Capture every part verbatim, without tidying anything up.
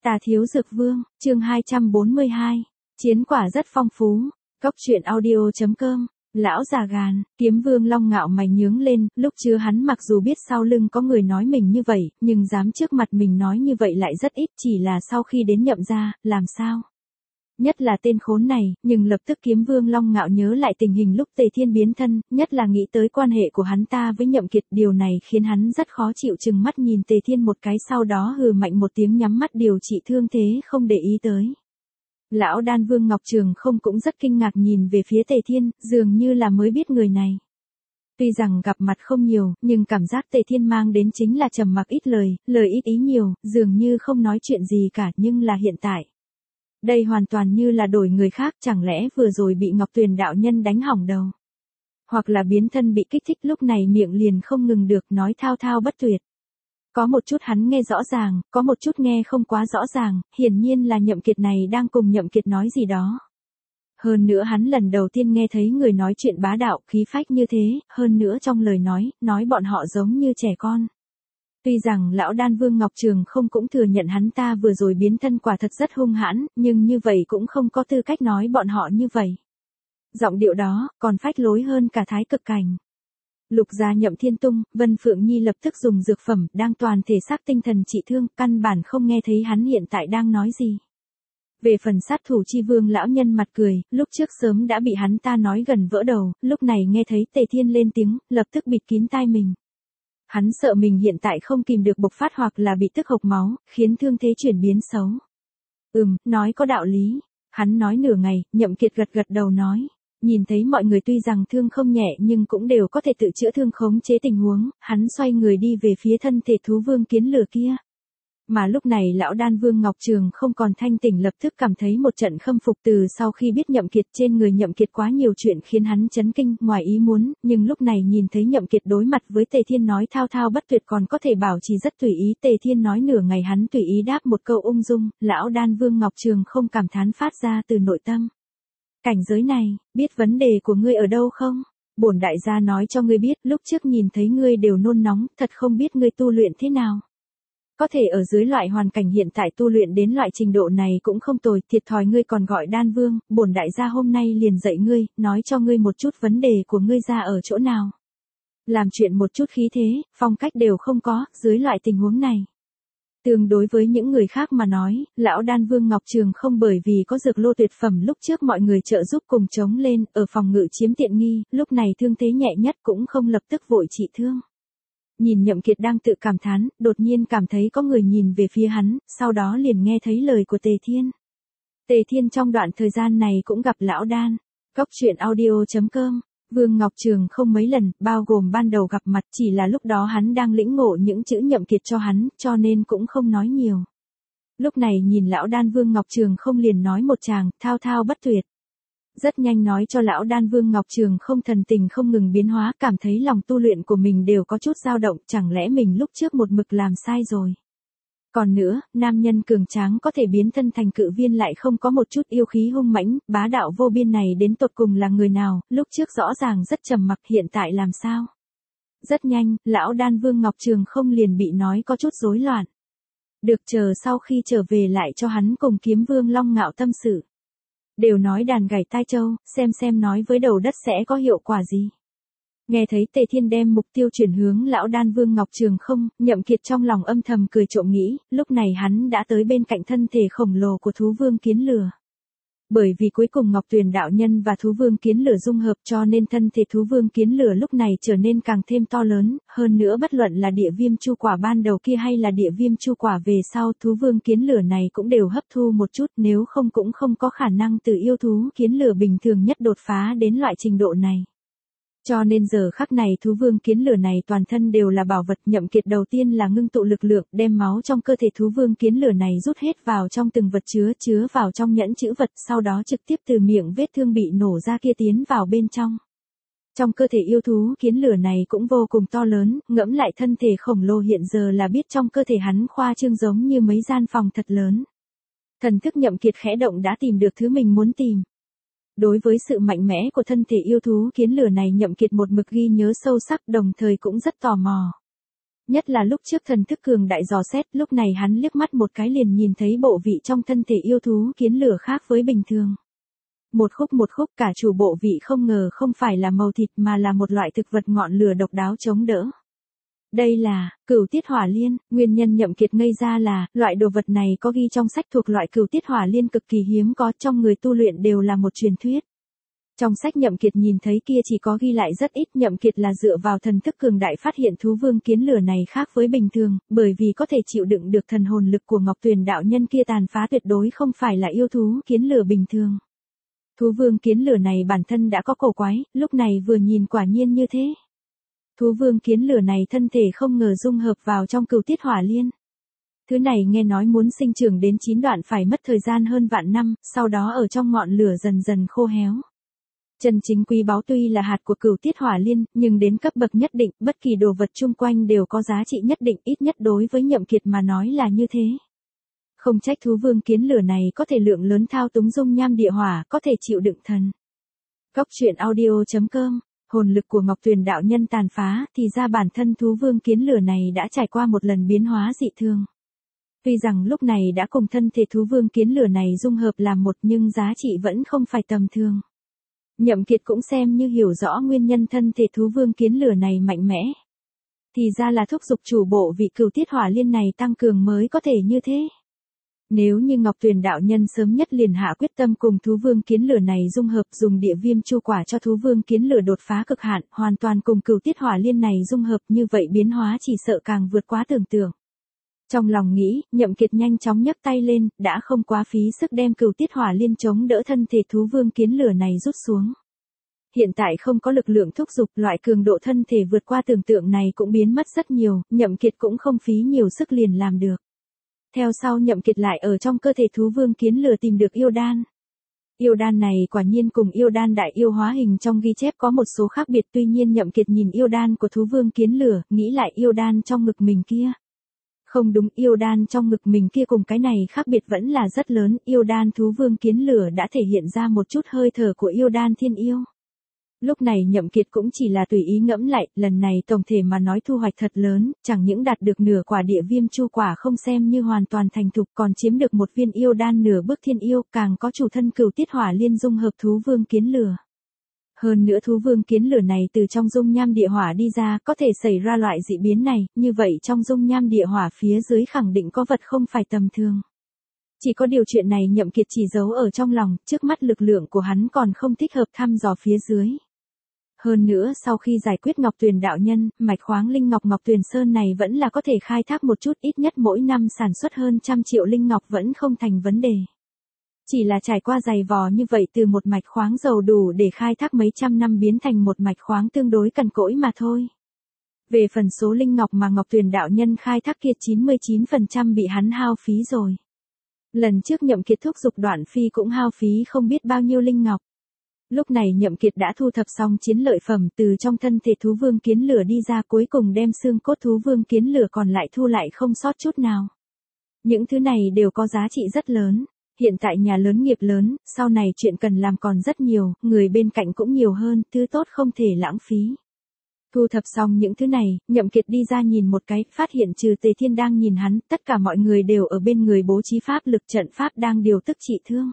Tà Thiếu Dược Vương, chương hai trăm bốn mươi hai. Chiến quả rất phong phú. Cốc truyện audio chấm com. Lão già gàn, Kiếm Vương Long ngạo mày nhướng lên, lúc trước hắn mặc dù biết sau lưng có người nói mình như vậy, nhưng dám trước mặt mình nói như vậy lại rất ít, chỉ là sau khi đến Nhậm gia, làm sao? Nhất là tên khốn này, nhưng lập tức Kiếm Vương Long ngạo nhớ lại tình hình lúc Tề Thiên biến thân, nhất là nghĩ tới quan hệ của hắn ta với Nhậm Kiệt, điều này khiến hắn rất khó chịu, chừng mắt nhìn Tề Thiên một cái, sau đó hừ mạnh một tiếng, nhắm mắt điều trị thương thế, không để ý tới. Lão Đan Vương Ngọc Trường Không cũng rất kinh ngạc nhìn về phía Tề Thiên, dường như là mới biết người này. Tuy rằng gặp mặt không nhiều, nhưng cảm giác Tề Thiên mang đến chính là trầm mặc ít lời, lời ít ý nhiều, dường như không nói chuyện gì cả, nhưng là hiện tại. Đây hoàn toàn như là đổi người khác, chẳng lẽ vừa rồi bị Ngọc Tuyền đạo nhân đánh hỏng đầu. Hoặc là biến thân bị kích thích, lúc này miệng liền không ngừng được, nói thao thao bất tuyệt. Có một chút hắn nghe rõ ràng, có một chút nghe không quá rõ ràng, hiển nhiên là Nhậm Kiệt này đang cùng Nhậm Kiệt nói gì đó. Hơn nữa hắn lần đầu tiên nghe thấy người nói chuyện bá đạo, khí phách như thế, hơn nữa trong lời nói, nói bọn họ giống như trẻ con. Tuy rằng lão Đan Vương Ngọc Trường Không cũng thừa nhận hắn ta vừa rồi biến thân quả thật rất hung hãn, nhưng như vậy cũng không có tư cách nói bọn họ như vậy. Giọng điệu đó, còn phách lối hơn cả Thái Cực Cảnh. Lục gia Nhậm Thiên Tung, Vân Phượng Nhi lập tức dùng dược phẩm, đang toàn thể xác tinh thần trị thương, căn bản không nghe thấy hắn hiện tại đang nói gì. Về phần sát thủ chi vương lão nhân mặt cười, lúc trước sớm đã bị hắn ta nói gần vỡ đầu, lúc này nghe thấy Tề Thiên lên tiếng, lập tức bịt kín tai mình. Hắn sợ mình hiện tại không kìm được bộc phát hoặc là bị tức hộc máu, khiến thương thế chuyển biến xấu. Ừm, nói có đạo lý. Hắn nói nửa ngày, Nhậm Kiệt gật gật đầu nói. Nhìn thấy mọi người tuy rằng thương không nhẹ nhưng cũng đều có thể tự chữa thương, khống chế tình huống, hắn xoay người đi về phía thân thể thú vương kiến lửa kia. Mà lúc này lão Đan Vương Ngọc Trường Không còn thanh tỉnh, lập tức cảm thấy một trận khâm phục, từ sau khi biết Nhậm Kiệt, trên người Nhậm Kiệt quá nhiều chuyện khiến hắn chấn kinh, ngoài ý muốn, nhưng lúc này nhìn thấy Nhậm Kiệt đối mặt với Tề Thiên nói thao thao bất tuyệt, còn có thể bảo trì rất tùy ý, Tề Thiên nói nửa ngày hắn tùy ý đáp một câu ung dung, lão Đan Vương Ngọc Trường Không cảm thán phát ra từ nội tâm. Cảnh giới này, biết vấn đề của ngươi ở đâu không? Bổn đại gia nói cho ngươi biết, lúc trước nhìn thấy ngươi đều nôn nóng, thật không biết ngươi tu luyện thế nào. Có thể ở dưới loại hoàn cảnh hiện tại tu luyện đến loại trình độ này cũng không tồi, thiệt thòi ngươi còn gọi Đan Vương, bổn đại gia hôm nay liền dạy ngươi, nói cho ngươi một chút vấn đề của ngươi ra ở chỗ nào. Làm chuyện một chút khí thế, phong cách đều không có, dưới loại tình huống này. Tương đối với những người khác mà nói, lão Đan Vương Ngọc Trường Không bởi vì có dược lô tuyệt phẩm lúc trước mọi người trợ giúp cùng chống lên, ở phòng ngự chiếm tiện nghi, lúc này thương thế nhẹ nhất cũng không lập tức vội trị thương. Nhìn Nhậm Kiệt đang tự cảm thán, đột nhiên cảm thấy có người nhìn về phía hắn, sau đó liền nghe thấy lời của Tề Thiên. Tề Thiên trong đoạn thời gian này cũng gặp lão Đan. Cốc truyện audio chấm com. Vương Ngọc Trường Không mấy lần, bao gồm ban đầu gặp mặt, chỉ là lúc đó hắn đang lĩnh ngộ những chữ Nhậm Kiệt cho hắn, cho nên cũng không nói nhiều. Lúc này nhìn lão Đan Vương Ngọc Trường Không liền nói một tràng, thao thao bất tuyệt. Rất nhanh nói cho lão Đan Vương Ngọc Trường Không thần tình không ngừng biến hóa, cảm thấy lòng tu luyện của mình đều có chút dao động, chẳng lẽ mình lúc trước một mực làm sai rồi. Còn nữa, nam nhân cường tráng có thể biến thân thành cự viên lại không có một chút yêu khí hung mãnh, bá đạo vô biên này đến tột cùng là người nào, lúc trước rõ ràng rất trầm mặc, hiện tại làm sao? Rất nhanh, lão Đan Vương Ngọc Trường Không liền bị nói có chút rối loạn. Được chờ sau khi trở về lại cho hắn cùng Kiếm Vương Long Ngạo tâm sự. Đều nói đàn gảy tai châu, xem xem nói với đầu đất sẽ có hiệu quả gì. Nghe thấy Tề Thiên đem mục tiêu chuyển hướng lão Đan Vương Ngọc Trường Không, Nhậm Kiệt trong lòng âm thầm cười trộm nghĩ, lúc này hắn đã tới bên cạnh thân thể khổng lồ của thú vương kiến lửa. Bởi vì cuối cùng Ngọc Tuyền đạo nhân và thú vương kiến lửa dung hợp cho nên thân thể thú vương kiến lửa lúc này trở nên càng thêm to lớn, hơn nữa bất luận là địa viêm chu quả ban đầu kia hay là địa viêm chu quả về sau, thú vương kiến lửa này cũng đều hấp thu một chút, nếu không cũng không có khả năng từ yêu thú kiến lửa bình thường nhất đột phá đến loại trình độ này. Cho nên giờ khắc này thú vương kiến lửa này toàn thân đều là bảo vật. Nhậm Kiệt đầu tiên là ngưng tụ lực lượng, đem máu trong cơ thể thú vương kiến lửa này rút hết vào trong từng vật chứa, chứa vào trong nhẫn chữ vật, sau đó trực tiếp từ miệng vết thương bị nổ ra kia tiến vào bên trong. Trong cơ thể yêu thú kiến lửa này cũng vô cùng to lớn, ngẫm lại thân thể khổng lồ hiện giờ là biết trong cơ thể hắn khoa trương giống như mấy gian phòng thật lớn. Thần thức Nhậm Kiệt khẽ động đã tìm được thứ mình muốn tìm. Đối với sự mạnh mẽ của thân thể yêu thú kiến lửa này Nhậm Kiệt một mực ghi nhớ sâu sắc, đồng thời cũng rất tò mò. Nhất là lúc trước thần thức cường đại dò xét, lúc này hắn liếc mắt một cái liền nhìn thấy bộ vị trong thân thể yêu thú kiến lửa khác với bình thường. Một khúc một khúc cả chủ bộ vị không ngờ không phải là màu thịt mà là một loại thực vật ngọn lửa độc đáo chống đỡ. Đây là cửu tiết hỏa liên, nguyên nhân Nhậm Kiệt ngây ra là, loại đồ vật này có ghi trong sách thuộc loại cửu tiết hỏa liên cực kỳ hiếm có, trong người tu luyện đều là một truyền thuyết. Trong sách Nhậm Kiệt nhìn thấy kia chỉ có ghi lại rất ít, Nhậm Kiệt là dựa vào thần thức cường đại phát hiện thú vương kiến lửa này khác với bình thường, bởi vì có thể chịu đựng được thần hồn lực của Ngọc Tuyền đạo nhân kia tàn phá tuyệt đối không phải là yêu thú kiến lửa bình thường. Thú vương kiến lửa này bản thân đã có cổ quái, lúc này vừa nhìn quả nhiên như thế. Thú vương kiến lửa này thân thể không ngờ dung hợp vào trong cửu tiết hỏa liên. Thứ này nghe nói muốn sinh trưởng đến chín đoạn phải mất thời gian hơn vạn năm, sau đó ở trong ngọn lửa dần dần khô héo. Chân chính quý báu tuy là hạt của cửu tiết hỏa liên, nhưng đến cấp bậc nhất định, bất kỳ đồ vật chung quanh đều có giá trị nhất định, ít nhất đối với Nhậm Kiệt mà nói là như thế. Không trách thú vương kiến lửa này có thể lượng lớn thao túng dung nham địa hỏa, có thể chịu đựng thần. Góc truyện audio chấm com, hồn lực của Ngọc Tuyền đạo nhân tàn phá, thì ra bản thân thú vương kiến lửa này đã trải qua một lần biến hóa dị thường. Tuy rằng lúc này đã cùng thân thể thú vương kiến lửa này dung hợp làm một nhưng giá trị vẫn không phải tầm thường. Nhậm Kiệt cũng xem như hiểu rõ nguyên nhân thân thể thú vương kiến lửa này mạnh mẽ. Thì ra là thúc giục chủ bộ vị cửu tiết hỏa liên này tăng cường mới có thể như thế. Nếu như Ngọc Tuyền đạo nhân sớm nhất liền hạ quyết tâm cùng thú vương kiến lửa này dung hợp, dùng địa viêm chu quả cho thú vương kiến lửa đột phá cực hạn, hoàn toàn cùng cửu tiết hỏa liên này dung hợp, như vậy biến hóa chỉ sợ càng vượt quá tưởng tượng. Trong lòng nghĩ, Nhậm Kiệt nhanh chóng nhấc tay lên, đã không quá phí sức đem cửu tiết hỏa liên chống đỡ thân thể thú vương kiến lửa này rút xuống. Hiện tại không có lực lượng thúc giục, loại cường độ thân thể vượt qua tưởng tượng này cũng biến mất rất nhiều, Nhậm Kiệt cũng không phí nhiều sức liền làm được. Theo sau Nhậm Kiệt lại ở trong cơ thể thú vương kiến lửa tìm được yêu đan. Yêu đan này quả nhiên cùng yêu đan đại yêu hóa hình trong ghi chép có một số khác biệt, tuy nhiên Nhậm Kiệt nhìn yêu đan của thú vương kiến lửa, nghĩ lại yêu đan trong ngực mình kia. Không đúng, yêu đan trong ngực mình kia cùng cái này khác biệt vẫn là rất lớn, yêu đan thú vương kiến lửa đã thể hiện ra một chút hơi thở của yêu đan thiên yêu. Lúc này Nhậm Kiệt cũng chỉ là tùy ý ngẫm lại, lần này tổng thể mà nói thu hoạch thật lớn, chẳng những đạt được nửa quả địa viêm chu quả không xem như hoàn toàn thành thục, còn chiếm được một viên yêu đan nửa bước thiên yêu, càng có chủ thân cửu tiết hỏa liên dung hợp thú vương kiến lửa. Hơn nữa thú vương kiến lửa này từ trong dung nham địa hỏa đi ra, có thể xảy ra loại dị biến này, như vậy trong dung nham địa hỏa phía dưới khẳng định có vật không phải tầm thường. Chỉ có điều chuyện này Nhậm Kiệt chỉ giấu ở trong lòng, trước mắt lực lượng của hắn còn không thích hợp thăm dò phía dưới. Hơn nữa sau khi giải quyết Ngọc Tuyền đạo nhân, mạch khoáng linh ngọc Ngọc Tuyền Sơn này vẫn là có thể khai thác một chút, ít nhất mỗi năm sản xuất hơn trăm triệu linh ngọc vẫn không thành vấn đề. Chỉ là trải qua dày vò như vậy từ một mạch khoáng giàu đủ để khai thác mấy trăm năm biến thành một mạch khoáng tương đối cằn cỗi mà thôi. Về phần số linh ngọc mà Ngọc Tuyền đạo nhân khai thác kia chín mươi chín phần trăm bị hắn hao phí rồi. Lần trước Nhậm Kiệt thúc giục Đoạn Phi cũng hao phí không biết bao nhiêu linh ngọc. Lúc này Nhậm Kiệt đã thu thập xong chiến lợi phẩm, từ trong thân thể thú vương kiến lửa đi ra, cuối cùng đem xương cốt thú vương kiến lửa còn lại thu lại không sót chút nào. Những thứ này đều có giá trị rất lớn. Hiện tại nhà lớn nghiệp lớn, sau này chuyện cần làm còn rất nhiều, người bên cạnh cũng nhiều hơn, thứ tốt không thể lãng phí. Thu thập xong những thứ này, Nhậm Kiệt đi ra nhìn một cái, phát hiện trừ Tề Thiên đang nhìn hắn, tất cả mọi người đều ở bên người bố trí pháp lực trận pháp đang điều tức trị thương.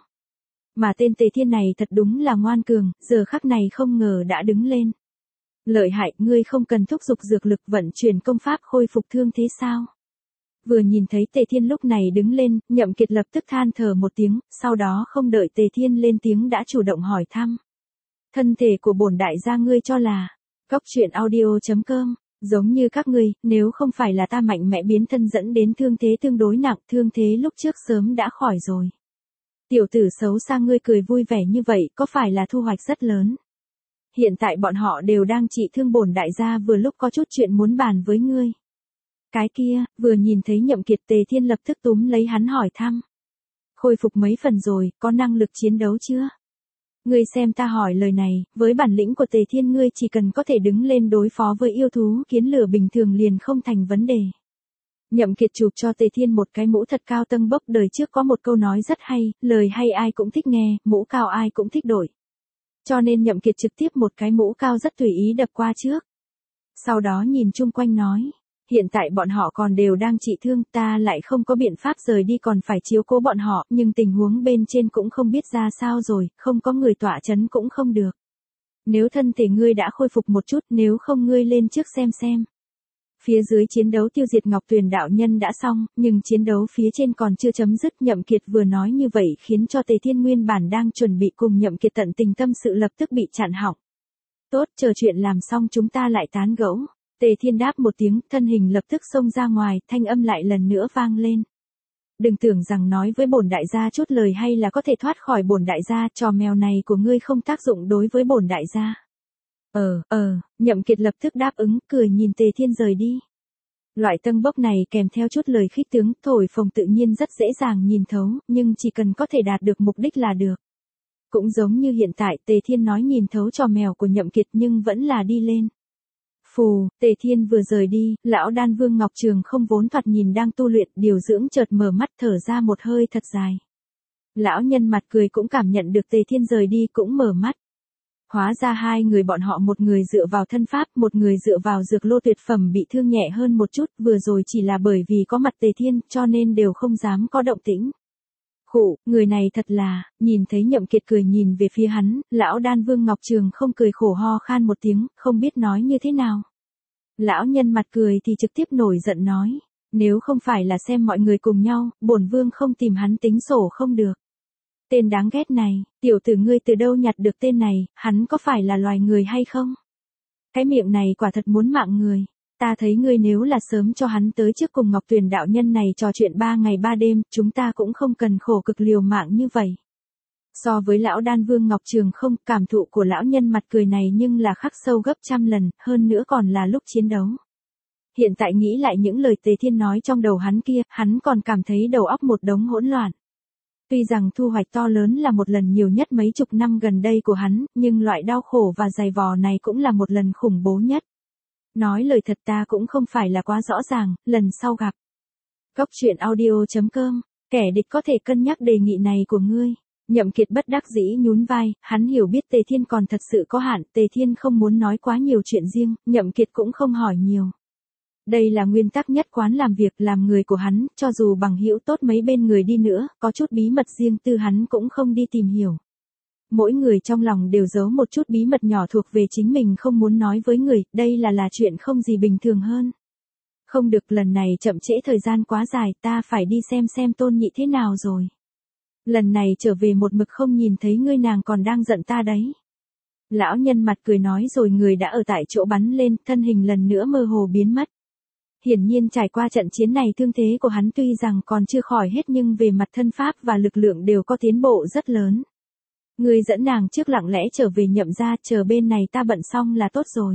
Mà tên Tề Thiên này thật đúng là ngoan cường, giờ khắc này không ngờ đã đứng lên. Lợi hại, ngươi không cần thúc giục dược lực vận chuyển công pháp khôi phục thương thế sao? Vừa nhìn thấy Tề Thiên lúc này đứng lên, Nhậm Kiệt lập tức than thở một tiếng, sau đó không đợi Tề Thiên lên tiếng đã chủ động hỏi thăm. Thân thể của bổn đại gia ngươi cho là, góc truyện audio chấm com, giống như các ngươi, nếu không phải là ta mạnh mẽ biến thân dẫn đến thương thế tương đối nặng, thương thế lúc trước sớm đã khỏi rồi. Tiểu tử xấu xa, ngươi cười vui vẻ như vậy, có phải là thu hoạch rất lớn? Hiện tại bọn họ đều đang trị thương, bổn đại gia vừa lúc có chút chuyện muốn bàn với ngươi. Cái kia, vừa nhìn thấy Nhậm Kiệt, Tề Thiên lập tức túm lấy hắn hỏi thăm. Khôi phục mấy phần rồi, có năng lực chiến đấu chưa? Ngươi xem ta hỏi lời này, với bản lĩnh của Tề Thiên ngươi chỉ cần có thể đứng lên đối phó với yêu thú kiến lửa bình thường liền không thành vấn đề. Nhậm Kiệt chụp cho Tề Thiên một cái mũ thật cao tâng bốc, đời trước có một câu nói rất hay, lời hay ai cũng thích nghe, mũ cao ai cũng thích đổi. Cho nên Nhậm Kiệt trực tiếp một cái mũ cao rất tùy ý đập qua trước. Sau đó nhìn chung quanh nói. Hiện tại bọn họ còn đều đang trị thương, ta lại không có biện pháp rời đi còn phải chiếu cố bọn họ, nhưng tình huống bên trên cũng không biết ra sao rồi, không có người tọa chấn cũng không được. Nếu thân thể ngươi đã khôi phục một chút, nếu không ngươi lên trước xem xem. Phía dưới chiến đấu tiêu diệt Ngọc Tuyền đạo nhân đã xong, nhưng chiến đấu phía trên còn chưa chấm dứt. Nhậm Kiệt vừa nói như vậy khiến cho Tề Thiên nguyên bản đang chuẩn bị cùng Nhậm Kiệt tận tình tâm sự lập tức bị chặn họng. Tốt, chờ chuyện làm xong chúng ta lại tán gẫu. Tề Thiên đáp một tiếng, thân hình lập tức xông ra ngoài, thanh âm lại lần nữa vang lên. Đừng tưởng rằng nói với bổn đại gia chút lời hay là có thể thoát khỏi bổn đại gia, trò mèo này của ngươi không tác dụng đối với bổn đại gia. Ờ, ờ, Nhậm Kiệt lập tức đáp ứng, cười nhìn Tề Thiên rời đi. Loại tâng bốc này kèm theo chút lời khích tướng, thổi phồng tự nhiên rất dễ dàng nhìn thấu, nhưng chỉ cần có thể đạt được mục đích là được. Cũng giống như hiện tại Tề Thiên nói nhìn thấu trò mèo của Nhậm Kiệt nhưng vẫn là đi lên. Phù, Tề Thiên vừa rời đi, lão đan vương Ngọc Trường không vốn thoạt nhìn đang tu luyện, điều dưỡng chợt mở mắt thở ra một hơi thật dài. Lão nhân mặt cười cũng cảm nhận được Tề Thiên rời đi cũng mở mắt. Hóa ra hai người bọn họ một người dựa vào thân pháp, một người dựa vào dược lô tuyệt phẩm bị thương nhẹ hơn một chút, vừa rồi chỉ là bởi vì có mặt Tề Thiên cho nên đều không dám có động tĩnh. Khụ, người này thật là, nhìn thấy Nhậm Kiệt cười nhìn về phía hắn, lão đan vương Ngọc Trường không cười khổ ho khan một tiếng, không biết nói như thế nào. Lão nhân mặt cười thì trực tiếp nổi giận nói, nếu không phải là xem mọi người cùng nhau, bổn vương không tìm hắn tính sổ không được. Tên đáng ghét này, tiểu tử ngươi từ đâu nhặt được tên này, hắn có phải là loài người hay không? Cái miệng này quả thật muốn mạng người. Ta thấy ngươi nếu là sớm cho hắn tới trước cùng Ngọc Tuyền đạo nhân này trò chuyện ba ngày ba đêm, chúng ta cũng không cần khổ cực liều mạng như vậy. So với lão đan vương Ngọc Trường không, cảm thụ của lão nhân mặt cười này nhưng là khắc sâu gấp trăm lần, hơn nữa còn là lúc chiến đấu. Hiện tại nghĩ lại những lời Tề Thiên nói trong đầu hắn kia, hắn còn cảm thấy đầu óc một đống hỗn loạn. Tuy rằng thu hoạch to lớn là một lần nhiều nhất mấy chục năm gần đây của hắn, nhưng loại đau khổ và dày vò này cũng là một lần khủng bố nhất. Nói lời thật ta cũng không phải là quá rõ ràng, lần sau gặp. Góc truyện audio chấm com, kẻ địch có thể cân nhắc đề nghị này của ngươi. Nhậm Kiệt bất đắc dĩ nhún vai, hắn hiểu biết Tề Thiên còn thật sự có hạn, Tề Thiên không muốn nói quá nhiều chuyện riêng, Nhậm Kiệt cũng không hỏi nhiều. Đây là nguyên tắc nhất quán làm việc làm người của hắn, cho dù bằng hữu tốt mấy bên người đi nữa, có chút bí mật riêng tư hắn cũng không đi tìm hiểu. Mỗi người trong lòng đều giấu một chút bí mật nhỏ thuộc về chính mình không muốn nói với người, đây là là chuyện không gì bình thường hơn. Không được, lần này chậm trễ thời gian quá dài, ta phải đi xem xem Tôn Nhị thế nào rồi. Lần này trở về một mực không nhìn thấy ngươi nàng còn đang giận ta đấy. Lão nhân mặt cười nói rồi người đã ở tại chỗ bắn lên, thân hình lần nữa mơ hồ biến mất. Hiển nhiên trải qua trận chiến này thương thế của hắn tuy rằng còn chưa khỏi hết nhưng về mặt thân pháp và lực lượng đều có tiến bộ rất lớn. Ngươi dẫn nàng trước lặng lẽ trở về Nhậm gia, chờ bên này ta bận xong là tốt rồi.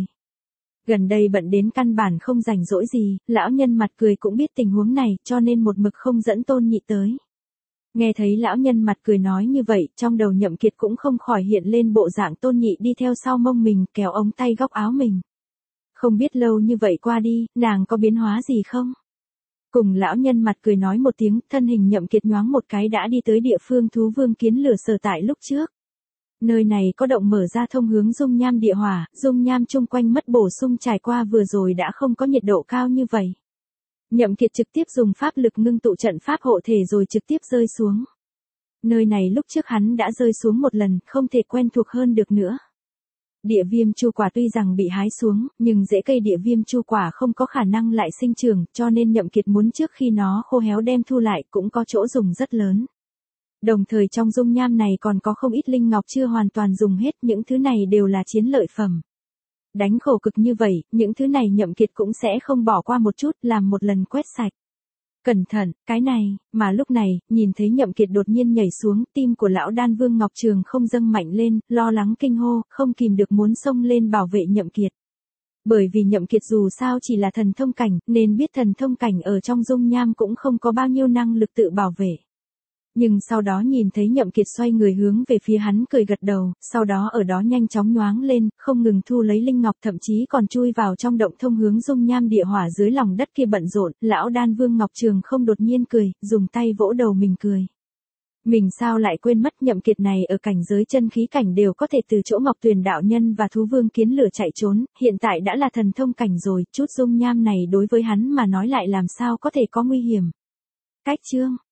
Gần đây bận đến căn bản không rảnh rỗi gì, lão nhân mặt cười cũng biết tình huống này cho nên một mực không dẫn Tôn Nhị tới. Nghe thấy lão nhân mặt cười nói như vậy, trong đầu Nhậm Kiệt cũng không khỏi hiện lên bộ dạng Tôn Nhị đi theo sau mông mình kéo ống tay góc áo mình. Không biết lâu như vậy qua đi, nàng có biến hóa gì không? Cùng lão nhân mặt cười nói một tiếng, thân hình Nhậm Kiệt nhoáng một cái đã đi tới địa phương thú vương kiến lửa sở tại lúc trước. Nơi này có động mở ra thông hướng dung nham địa hỏa, dung nham chung quanh mất bổ sung trải qua vừa rồi đã không có nhiệt độ cao như vậy. Nhậm Kiệt trực tiếp dùng pháp lực ngưng tụ trận pháp hộ thể rồi trực tiếp rơi xuống. Nơi này lúc trước hắn đã rơi xuống một lần, không thể quen thuộc hơn được nữa. Địa viêm chu quả tuy rằng bị hái xuống, nhưng rễ cây địa viêm chu quả không có khả năng lại sinh trưởng, cho nên Nhậm Kiệt muốn trước khi nó khô héo đem thu lại cũng có chỗ dùng rất lớn. Đồng thời trong dung nham này còn có không ít linh ngọc chưa hoàn toàn dùng hết, những thứ này đều là chiến lợi phẩm. Đánh khổ cực như vậy, những thứ này Nhậm Kiệt cũng sẽ không bỏ qua một chút, làm một lần quét sạch. Cẩn thận, cái này, mà lúc này, nhìn thấy Nhậm Kiệt đột nhiên nhảy xuống, tim của lão đan vương Ngọc Trường không dâng mạnh lên, lo lắng kinh hô, không kìm được muốn xông lên bảo vệ Nhậm Kiệt. Bởi vì Nhậm Kiệt dù sao chỉ là thần thông cảnh, nên biết thần thông cảnh ở trong dung nham cũng không có bao nhiêu năng lực tự bảo vệ. Nhưng sau đó nhìn thấy Nhậm Kiệt xoay người hướng về phía hắn cười gật đầu, sau đó ở đó nhanh chóng nhoáng lên, không ngừng thu lấy linh ngọc thậm chí còn chui vào trong động thông hướng dung nham địa hỏa dưới lòng đất kia bận rộn, lão đan vương Ngọc Trường không đột nhiên cười, dùng tay vỗ đầu mình cười. Mình sao lại quên mất Nhậm Kiệt này ở cảnh giới chân khí cảnh đều có thể từ chỗ Ngọc Tuyền đạo nhân và thú vương kiến lửa chạy trốn, hiện tại đã là thần thông cảnh rồi, chút dung nham này đối với hắn mà nói lại làm sao có thể có nguy hiểm. Cách chương